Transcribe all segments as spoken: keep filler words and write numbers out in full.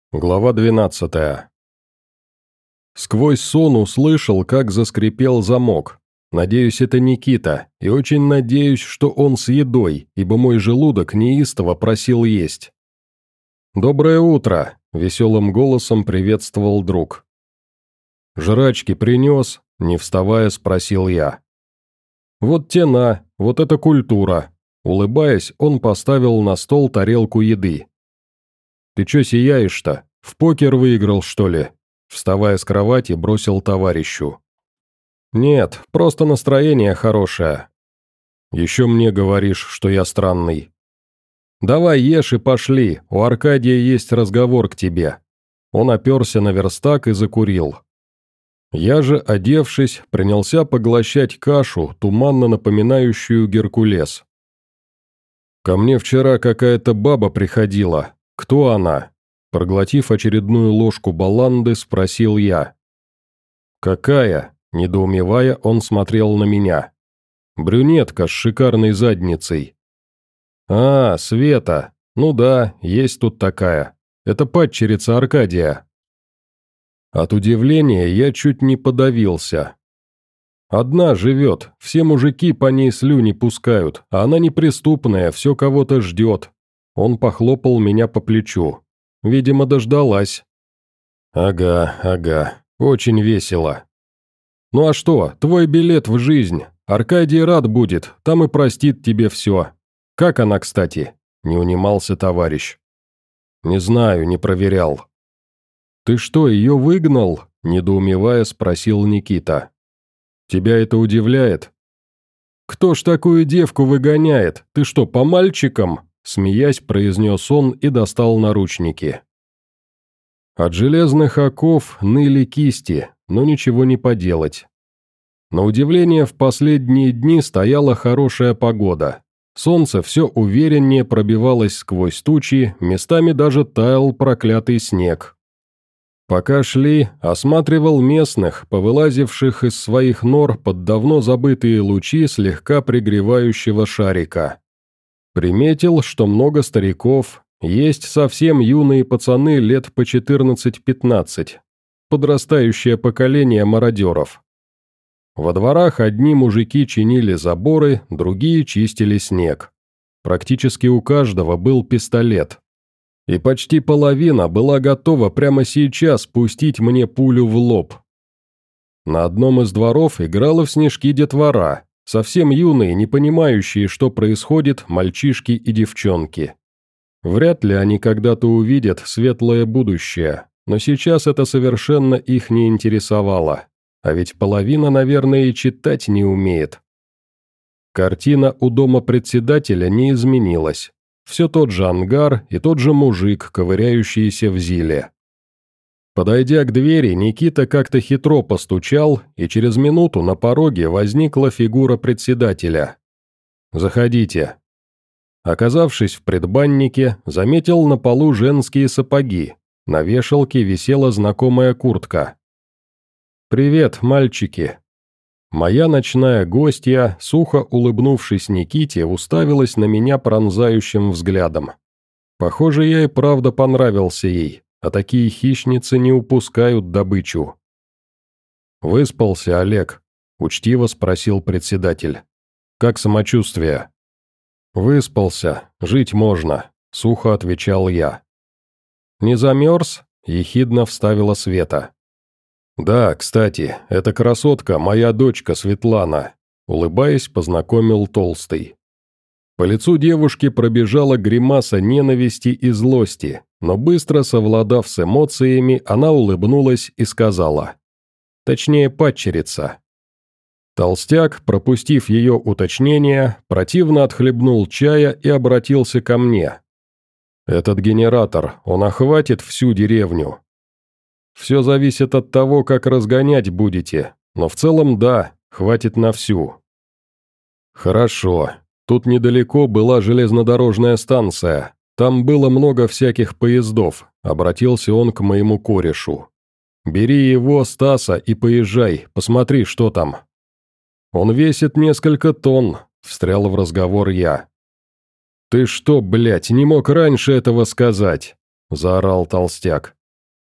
Глава двенадцатая. Сквозь сон услышал, как заскрипел замок. Надеюсь, это Никита, и очень надеюсь, что он с едой, ибо мой желудок неистово просил есть. «Доброе утро!» – веселым голосом приветствовал друг. «Жрачки принес?» – не вставая, спросил я. «Вот те на, вот это культура!» Улыбаясь, он поставил на стол тарелку еды. «Ты чё сияешь-то? В покер выиграл, что ли?» Вставая с кровати, бросил товарищу. «Нет, просто настроение хорошее». «Еще мне говоришь, что я странный». «Давай ешь и пошли, у Аркадия есть разговор к тебе». Он оперся на верстак и закурил. Я же, одевшись, принялся поглощать кашу, туманно напоминающую Геркулес. «Ко мне вчера какая-то баба приходила. Кто она?» Проглотив очередную ложку баланды, спросил я. «Какая?» – недоумевая, он смотрел на меня. «Брюнетка с шикарной задницей». «А, Света. Ну да, есть тут такая. Это падчерица Аркадия». От удивления я чуть не подавился. «Одна живет, все мужики по ней слюни пускают, а она неприступная, все кого-то ждет». Он похлопал меня по плечу. Видимо, дождалась. «Ага, ага, очень весело». «Ну а что, твой билет в жизнь. Аркадий рад будет, там и простит тебе все. Как она, кстати?» – не унимался товарищ. «Не знаю, не проверял». «Ты что, ее выгнал?» – недоумевая спросил Никита. «Тебя это удивляет?» «Кто ж такую девку выгоняет? Ты что, по мальчикам?» Смеясь, произнес он и достал наручники. От железных оков ныли кисти, но ничего не поделать. На удивление, в последние дни стояла хорошая погода. Солнце все увереннее пробивалось сквозь тучи, местами даже таял проклятый снег. Пока шли, осматривал местных, повылазивших из своих нор под давно забытые лучи слегка пригревающего шарика. Приметил, что много стариков, есть совсем юные пацаны лет по четырнадцать-пятнадцать, подрастающее поколение мародеров. Во дворах одни мужики чинили заборы, другие чистили снег. Практически у каждого был пистолет. И почти половина была готова прямо сейчас пустить мне пулю в лоб. На одном из дворов играла в снежки детвора. Совсем юные, не понимающие, что происходит, мальчишки и девчонки. Вряд ли они когда-то увидят светлое будущее, но сейчас это совершенно их не интересовало. А ведь половина, наверное, и читать не умеет. Картина у дома председателя не изменилась. Все тот же ангар и тот же мужик, ковыряющийся в зиле. Подойдя к двери, Никита как-то хитро постучал, и через минуту на пороге возникла фигура председателя. «Заходите». Оказавшись в предбаннике, заметил на полу женские сапоги. На вешалке висела знакомая куртка. «Привет, мальчики». Моя ночная гостья, сухо улыбнувшись Никите, уставилась на меня пронзающим взглядом. Похоже, я и правда понравился ей. А такие хищницы не упускают добычу. «Выспался, Олег?» – учтиво спросил председатель. «Как самочувствие?» «Выспался, жить можно», – сухо отвечал я. «Не замерз?» – ехидно вставила Света. «Да, кстати, эта красотка – моя дочка Светлана», – улыбаясь, познакомил Толстый. По лицу девушки пробежала гримаса ненависти и злости, но быстро совладав с эмоциями, она улыбнулась и сказала. Точнее, падчерица. Толстяк, пропустив ее уточнение, противно отхлебнул чая и обратился ко мне. «Этот генератор, он охватит всю деревню?» «Все зависит от того, как разгонять будете, но в целом да, хватит на всю». «Хорошо. Тут недалеко была железнодорожная станция. Там было много всяких поездов», — обратился он к моему корешу. «Бери его, Стаса, и поезжай, посмотри, что там». «Он весит несколько тонн», — встрял в разговор я. «Ты что, блядь, не мог раньше этого сказать?» – заорал толстяк.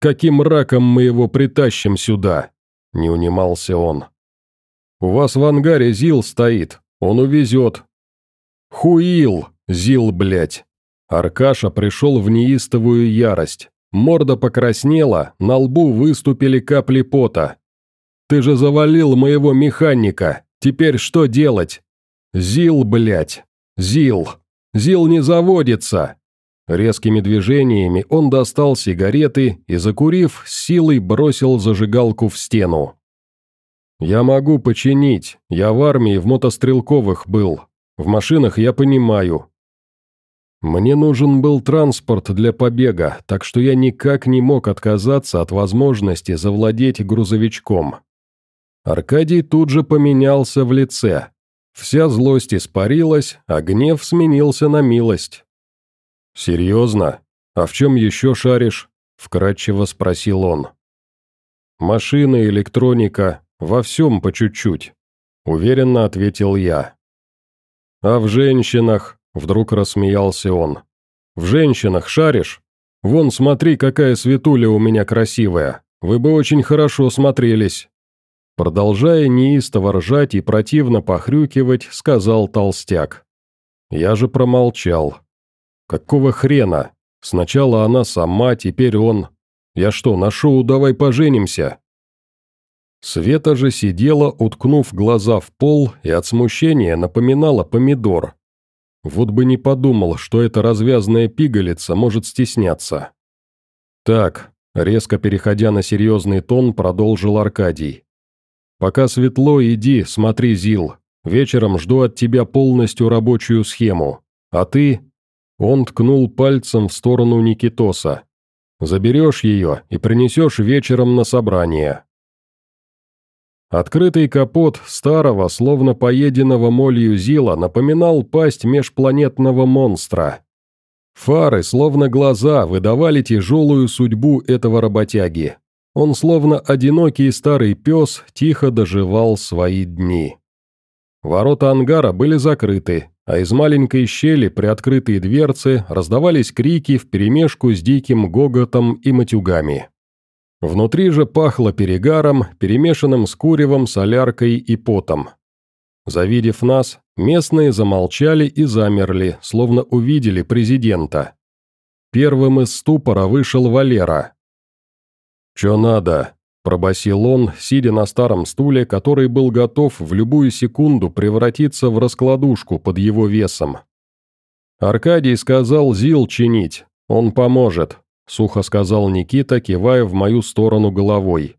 Каким раком мы его притащим сюда?» – не унимался он. «У вас в ангаре ЗИЛ стоит, он увезет». «Хуил, ЗИЛ, блядь!» Аркаша пришел в неистовую ярость. Морда покраснела, на лбу выступили капли пота. «Ты же завалил моего механика, теперь что делать?» «ЗИЛ, блядь! ЗИЛ! ЗИЛ не заводится!» Резкими движениями он достал сигареты и, закурив, с силой бросил зажигалку в стену. «Я могу починить, я в армии в мотострелковых был. В машинах я понимаю. Мне нужен был транспорт для побега, так что я никак не мог отказаться от возможности завладеть грузовичком». Аркадий тут же поменялся в лице. Вся злость испарилась, а гнев сменился на милость. «Серьезно? А в чем еще шаришь?» – вкратчиво спросил он. «Машины, электроника, во всем по чуть-чуть», – уверенно ответил я. «А в женщинах?» – вдруг рассмеялся он. «В женщинах шаришь? Вон, смотри, какая светуля у меня красивая. Вы бы очень хорошо смотрелись». Продолжая неистово ржать и противно похрюкивать, сказал толстяк. Я же промолчал. «Какого хрена? Сначала она сама, теперь он. Я что, на шоу «Давай поженимся»?» Света же сидела, уткнув глаза в пол, и от смущения напоминала помидор. Вот бы не подумал, что эта развязная пигалица может стесняться. «Так», резко переходя на серьезный тон, продолжил Аркадий. «Пока светло, иди, смотри ЗИЛ. Вечером жду от тебя полностью рабочую схему. А ты...» Он ткнул пальцем в сторону Никитоса. «Заберешь ее и принесешь вечером на собрание». Открытый капот старого, словно поеденного молью ЗИЛа, напоминал пасть межпланетного монстра. Фары, словно глаза, выдавали тяжелую судьбу этого работяги. Он, словно одинокий старый пес, тихо доживал свои дни. Ворота ангара были закрыты, а из маленькой щели приоткрытые дверцы раздавались крики вперемешку с диким гоготом и матюгами. Внутри же пахло перегаром, перемешанным с куревом, соляркой и потом. Завидев нас, местные замолчали и замерли, словно увидели президента. Первым из ступора вышел Валера. «Чё надо?» – пробасил он, сидя на старом стуле, который был готов в любую секунду превратиться в раскладушку под его весом. «Аркадий сказал ЗИЛ чинить, он поможет», – сухо сказал Никита, кивая в мою сторону головой.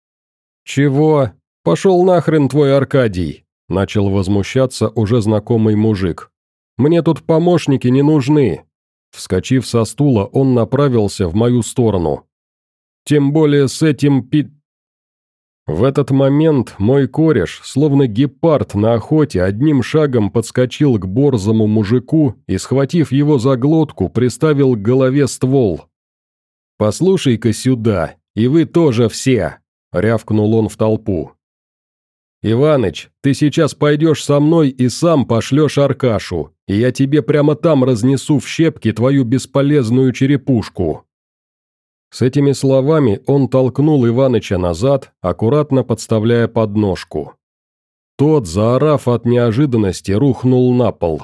«Чего? Пошел нахрен твой Аркадий!» – начал возмущаться уже знакомый мужик. «Мне тут помощники не нужны!» Вскочив со стула, он направился в мою сторону. «Тем более с этим пи...» В этот момент мой кореш, словно гепард на охоте, одним шагом подскочил к борзому мужику и, схватив его за глотку, приставил к голове ствол. «Послушай-ка сюда, и вы тоже все!» – рявкнул он в толпу. «Иваныч, ты сейчас пойдешь со мной и сам пошлешь Аркашу, и я тебе прямо там разнесу в щепки твою бесполезную черепушку». С этими словами он толкнул Иваныча назад, аккуратно подставляя подножку. Тот, заорав от неожиданности, рухнул на пол.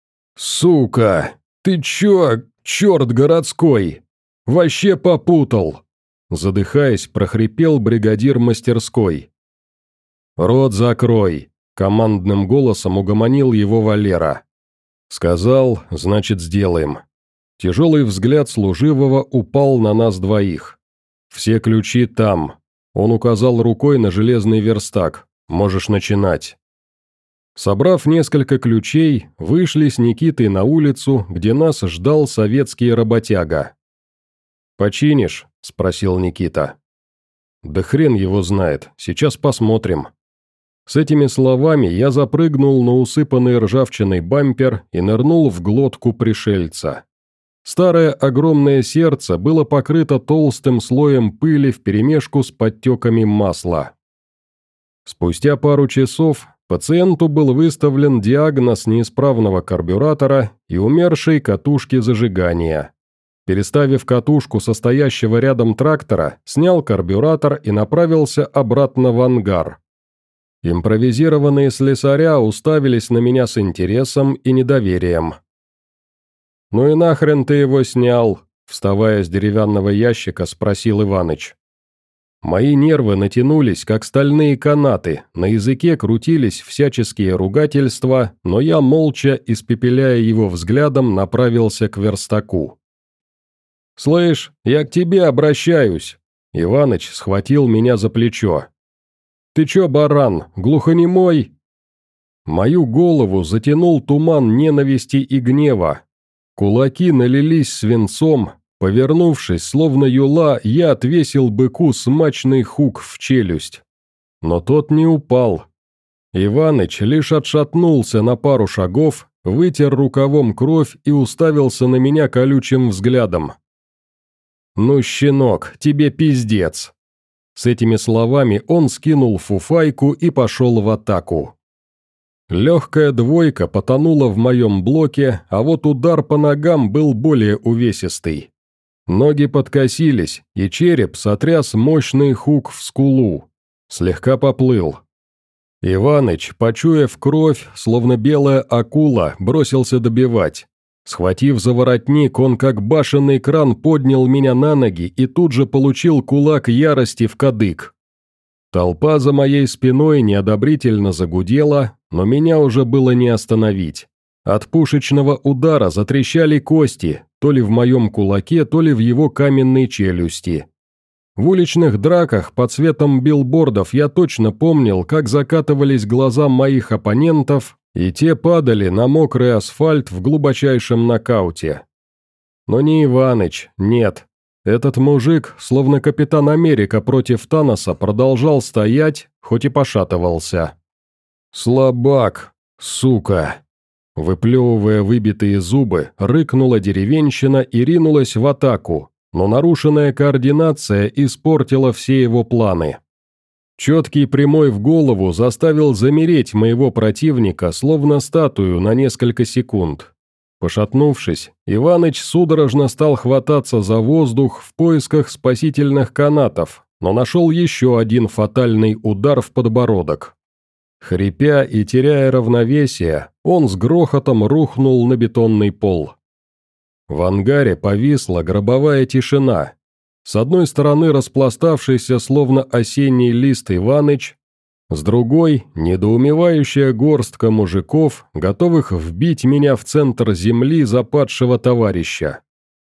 «Сука! Ты чё, чёрт городской? Вообще попутал!» Задыхаясь, прохрипел бригадир мастерской. «Рот закрой!» – командным голосом угомонил его Валера. «Сказал, значит, сделаем». Тяжелый взгляд служивого упал на нас двоих. «Все ключи там». Он указал рукой на железный верстак. «Можешь начинать». Собрав несколько ключей, вышли с Никитой на улицу, где нас ждал советский работяга. «Починишь?» – спросил Никита. «Да хрен его знает, сейчас посмотрим». С этими словами я запрыгнул на усыпанный ржавчиной бампер и нырнул в глотку пришельца. Старое огромное сердце было покрыто толстым слоем пыли вперемешку с подтеками масла. Спустя пару часов пациенту был выставлен диагноз неисправного карбюратора и умершей катушки зажигания. Переставив катушку состоящего рядом трактора, снял карбюратор и направился обратно в ангар. Импровизированные слесаря уставились на меня с интересом и недоверием. «Ну и нахрен ты его снял?» – вставая с деревянного ящика, спросил Иваныч. Мои нервы натянулись, как стальные канаты, на языке крутились всяческие ругательства, но я, молча, испепеляя его взглядом, направился к верстаку. «Слышь, я к тебе обращаюсь!» Иваныч схватил меня за плечо. «Ты чё, баран, глухонемой?» Мою голову затянул туман ненависти и гнева. Кулаки налились свинцом. Повернувшись, словно юла, я отвесил быку смачный хук в челюсть. Но тот не упал. Иваныч лишь отшатнулся на пару шагов, вытер рукавом кровь и уставился на меня колючим взглядом. «Ну, щенок, тебе пиздец!» С этими словами он скинул фуфайку и пошел в атаку. Легкая двойка потонула в моем блоке, а вот удар по ногам был более увесистый. Ноги подкосились, и череп сотряс мощный хук в скулу. Слегка поплыл. Иваныч, почуяв кровь, словно белая акула, бросился добивать. Схватив за воротник, он как башенный кран поднял меня на ноги и тут же получил кулак ярости в кадык. Толпа за моей спиной неодобрительно загудела, но меня уже было не остановить. От пушечного удара затрещали кости, то ли в моем кулаке, то ли в его каменной челюсти. В уличных драках под светом билбордов я точно помнил, как закатывались глаза моих оппонентов, и те падали на мокрый асфальт в глубочайшем нокауте. Но не Иваныч, нет. Этот мужик, словно Капитан Америка против Таноса, продолжал стоять, хоть и пошатывался. «Слабак, сука!» Выплевывая выбитые зубы, рыкнула деревенщина и ринулась в атаку, но нарушенная координация испортила все его планы. Четкий прямой в голову заставил замереть моего противника, словно статую, на несколько секунд. Пошатнувшись, Иваныч судорожно стал хвататься за воздух в поисках спасительных канатов, но нашел еще один фатальный удар в подбородок. Хрипя и теряя равновесие, он с грохотом рухнул на бетонный пол. В ангаре повисла гробовая тишина. С одной стороны распластавшийся словно осенний лист Иваныч, с другой – недоумевающая горстка мужиков, готовых вбить меня в центр земли за падшего товарища.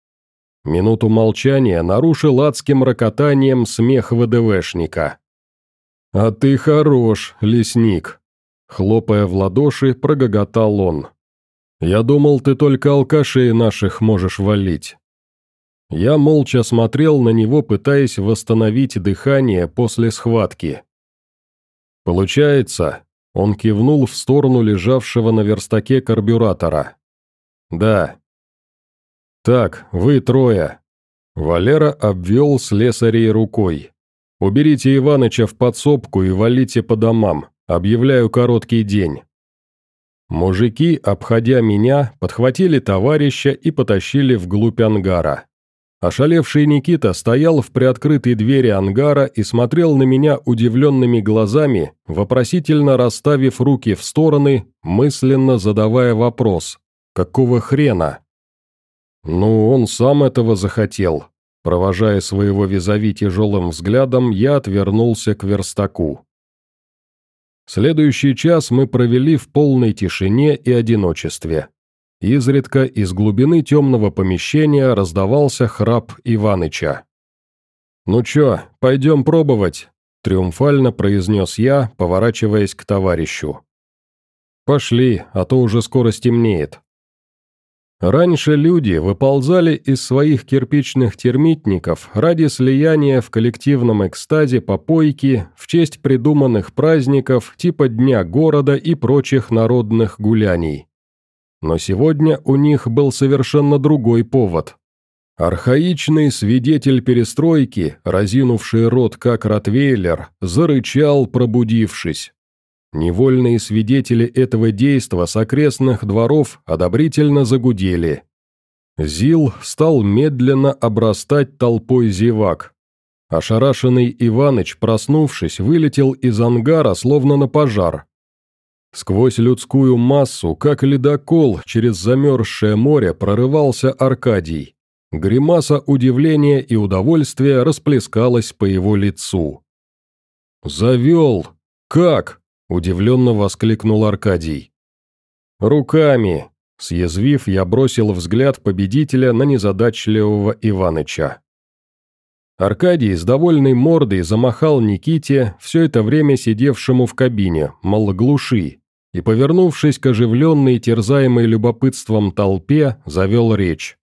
Минуту молчания нарушил адским рокотанием смех ВДВшника. «А ты хорош, лесник!» Хлопая в ладоши, прогоготал он. «Я думал, ты только алкашей наших можешь валить». Я молча смотрел на него, пытаясь восстановить дыхание после схватки. «Получается?» – он кивнул в сторону лежавшего на верстаке карбюратора. «Да». «Так, вы трое». Валера обвел слесарей рукой. «Уберите Иваныча в подсобку и валите по домам. Объявляю короткий день». Мужики, обходя меня, подхватили товарища и потащили вглубь ангара. Ошалевший Никита стоял в приоткрытой двери ангара и смотрел на меня удивленными глазами, вопросительно расставив руки в стороны, мысленно задавая вопрос: «Какого хрена?» «Ну, он сам этого захотел». Провожая своего визави тяжелым взглядом, я отвернулся к верстаку. Следующий час мы провели в полной тишине и одиночестве. Изредка из глубины темного помещения раздавался храп Иваныча. «Ну чё, пойдем пробовать?» – триумфально произнес я, поворачиваясь к товарищу. «Пошли, а то уже скоро стемнеет». Раньше люди выползали из своих кирпичных термитников ради слияния в коллективном экстазе попойки в честь придуманных праздников типа Дня города и прочих народных гуляний. Но сегодня у них был совершенно другой повод. Архаичный свидетель перестройки, разинувший рот как ротвейлер, зарычал, пробудившись. Невольные свидетели этого действа с окрестных дворов одобрительно загудели. ЗИЛ стал медленно обрастать толпой зевак. Ошарашенный Иваныч, проснувшись, вылетел из ангара, словно на пожар. Сквозь людскую массу, как ледокол, через замерзшее море прорывался Аркадий. Гримаса удивления и удовольствия расплескалась по его лицу. «Завел! Как?» – удивленно воскликнул Аркадий. «Руками!» – съязвив, я бросил взгляд победителя на незадачливого Иваныча. Аркадий с довольной мордой замахал Никите, все это время сидевшему в кабине, мол, глуши, и, повернувшись к оживленной, терзаемой любопытством толпе, завел речь.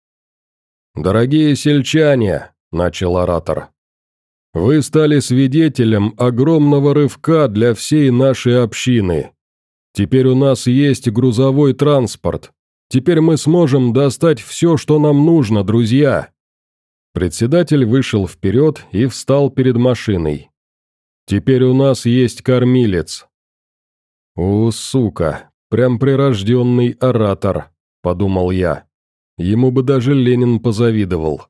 «Дорогие сельчане», – начал оратор, – «вы стали свидетелем огромного рывка для всей нашей общины. Теперь у нас есть грузовой транспорт. Теперь мы сможем достать все, что нам нужно, друзья». Председатель вышел вперед и встал перед машиной. «Теперь у нас есть кормилец». «О, сука, прям прирожденный оратор», – подумал я. Ему бы даже Ленин позавидовал.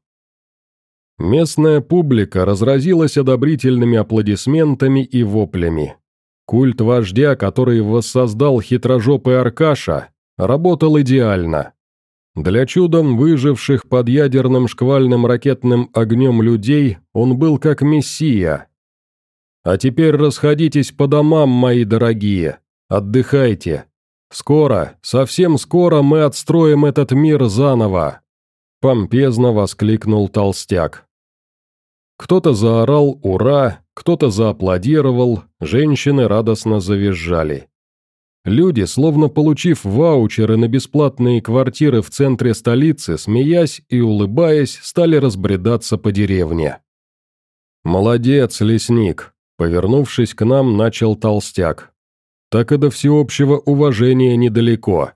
Местная публика разразилась одобрительными аплодисментами и воплями. Культ вождя, который воссоздал хитрожопый Аркаша, работал идеально. Для чудом выживших под ядерным шквальным ракетным огнем людей он был как мессия. А теперь расходитесь по домам, мои дорогие, отдыхайте. Скоро, совсем скоро мы отстроим этот мир заново!» Помпезно воскликнул толстяк. Кто-то заорал «Ура!», кто-то зааплодировал, женщины радостно завизжали. Люди, словно получив ваучеры на бесплатные квартиры в центре столицы, смеясь и улыбаясь, стали разбредаться по деревне. «Молодец, лесник!» – повернувшись к нам, начал толстяк. «Так и до всеобщего уважения недалеко».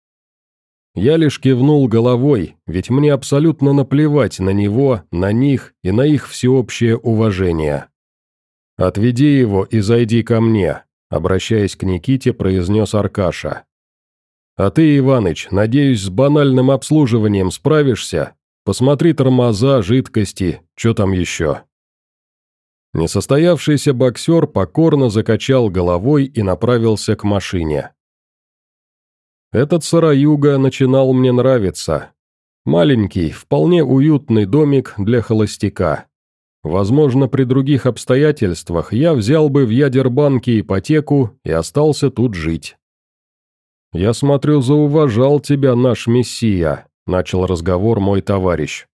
Я лишь кивнул головой, ведь мне абсолютно наплевать на него, на них и на их всеобщее уважение. «Отведи его и зайди ко мне», – обращаясь к Никите, произнес Аркаша. «А ты, Иваныч, надеюсь, с банальным обслуживанием справишься? Посмотри тормоза, жидкости, что там еще?» Несостоявшийся боксер покорно закачал головой и направился к машине. Этот сараюга начинал мне нравиться. Маленький, вполне уютный домик для холостяка. Возможно, при других обстоятельствах я взял бы в Ядербанке ипотеку и остался тут жить. «Я смотрю, зауважал тебя наш мессия», – начал разговор мой товарищ.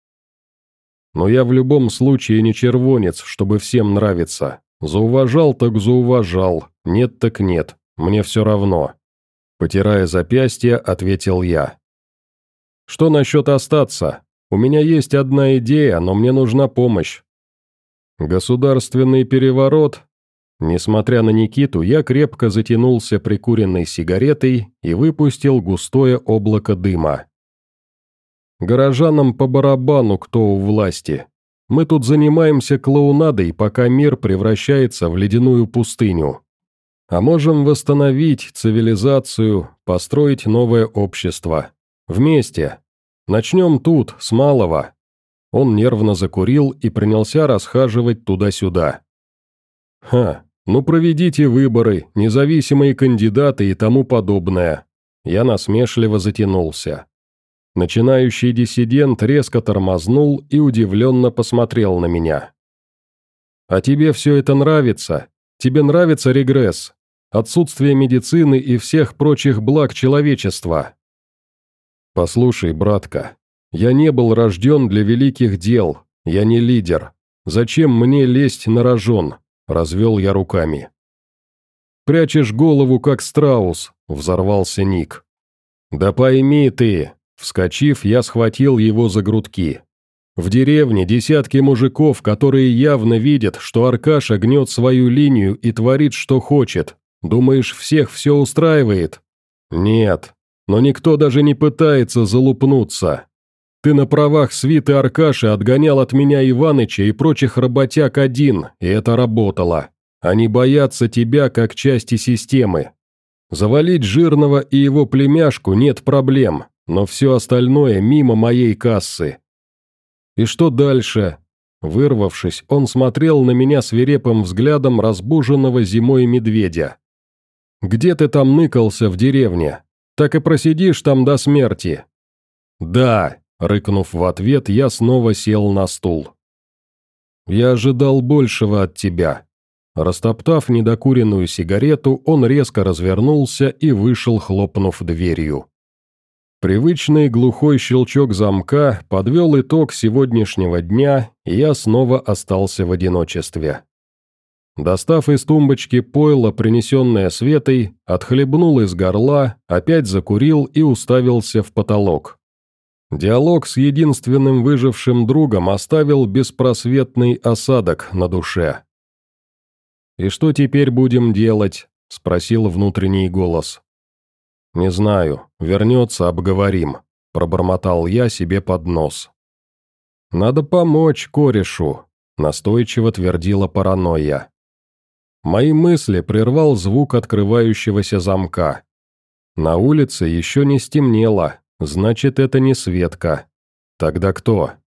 «Но я в любом случае не червонец, чтобы всем нравиться. Зауважал так зауважал, нет так нет, мне все равно». Потирая запястье, ответил я. «Что насчет остаться? У меня есть одна идея, но мне нужна помощь». «Государственный переворот?» Несмотря на Никиту, я крепко затянулся прикуренной сигаретой и выпустил густое облако дыма. «Горожанам по барабану, кто у власти. Мы тут занимаемся клоунадой, пока мир превращается в ледяную пустыню. А можем восстановить цивилизацию, построить новое общество. Вместе. Начнем тут, с малого». Он нервно закурил и принялся расхаживать туда-сюда. «Ха, ну проведите выборы, независимые кандидаты и тому подобное». Я насмешливо затянулся. Начинающий диссидент резко тормознул и удивленно посмотрел на меня. «А тебе все это нравится? Тебе нравится регресс? Отсутствие медицины и всех прочих благ человечества?» «Послушай, братка, я не был рожден для великих дел, я не лидер. Зачем мне лезть на рожон?» – развел я руками. «Прячешь голову, как страус», – взорвался Ник. «Да пойми ты», – вскочив, я схватил его за грудки. «В деревне десятки мужиков, которые явно видят, что Аркаша гнет свою линию и творит, что хочет. Думаешь, всех все устраивает? Нет, но никто даже не пытается залупнуться. Ты на правах свиты Аркаши отгонял от меня Иваныча и прочих работяг один, и это работало. Они боятся тебя как части системы. Завалить Жирного и его племяшку нет проблем, но все остальное мимо моей кассы. И что дальше? Вырвавшись, он смотрел на меня свирепым взглядом разбуженного зимой медведя. «Где ты там ныкался в деревне? Так и просидишь там до смерти?» «Да», — рыкнув в ответ, я снова сел на стул. «Я ожидал большего от тебя». Растоптав недокуренную сигарету, он резко развернулся и вышел, хлопнув дверью. Привычный глухой щелчок замка подвел итог сегодняшнего дня, и я снова остался в одиночестве. Достав из тумбочки пойло, принесенное Светой, отхлебнул из горла, опять закурил и уставился в потолок. Диалог с единственным выжившим другом оставил беспросветный осадок на душе. «И что теперь будем делать?» – спросил внутренний голос. «Не знаю. Вернется, обговорим», – пробормотал я себе под нос. «Надо помочь корешу», – настойчиво твердила паранойя. Мои мысли прервал звук открывающегося замка. На улице еще не стемнело, значит, это не Светка. Тогда кто?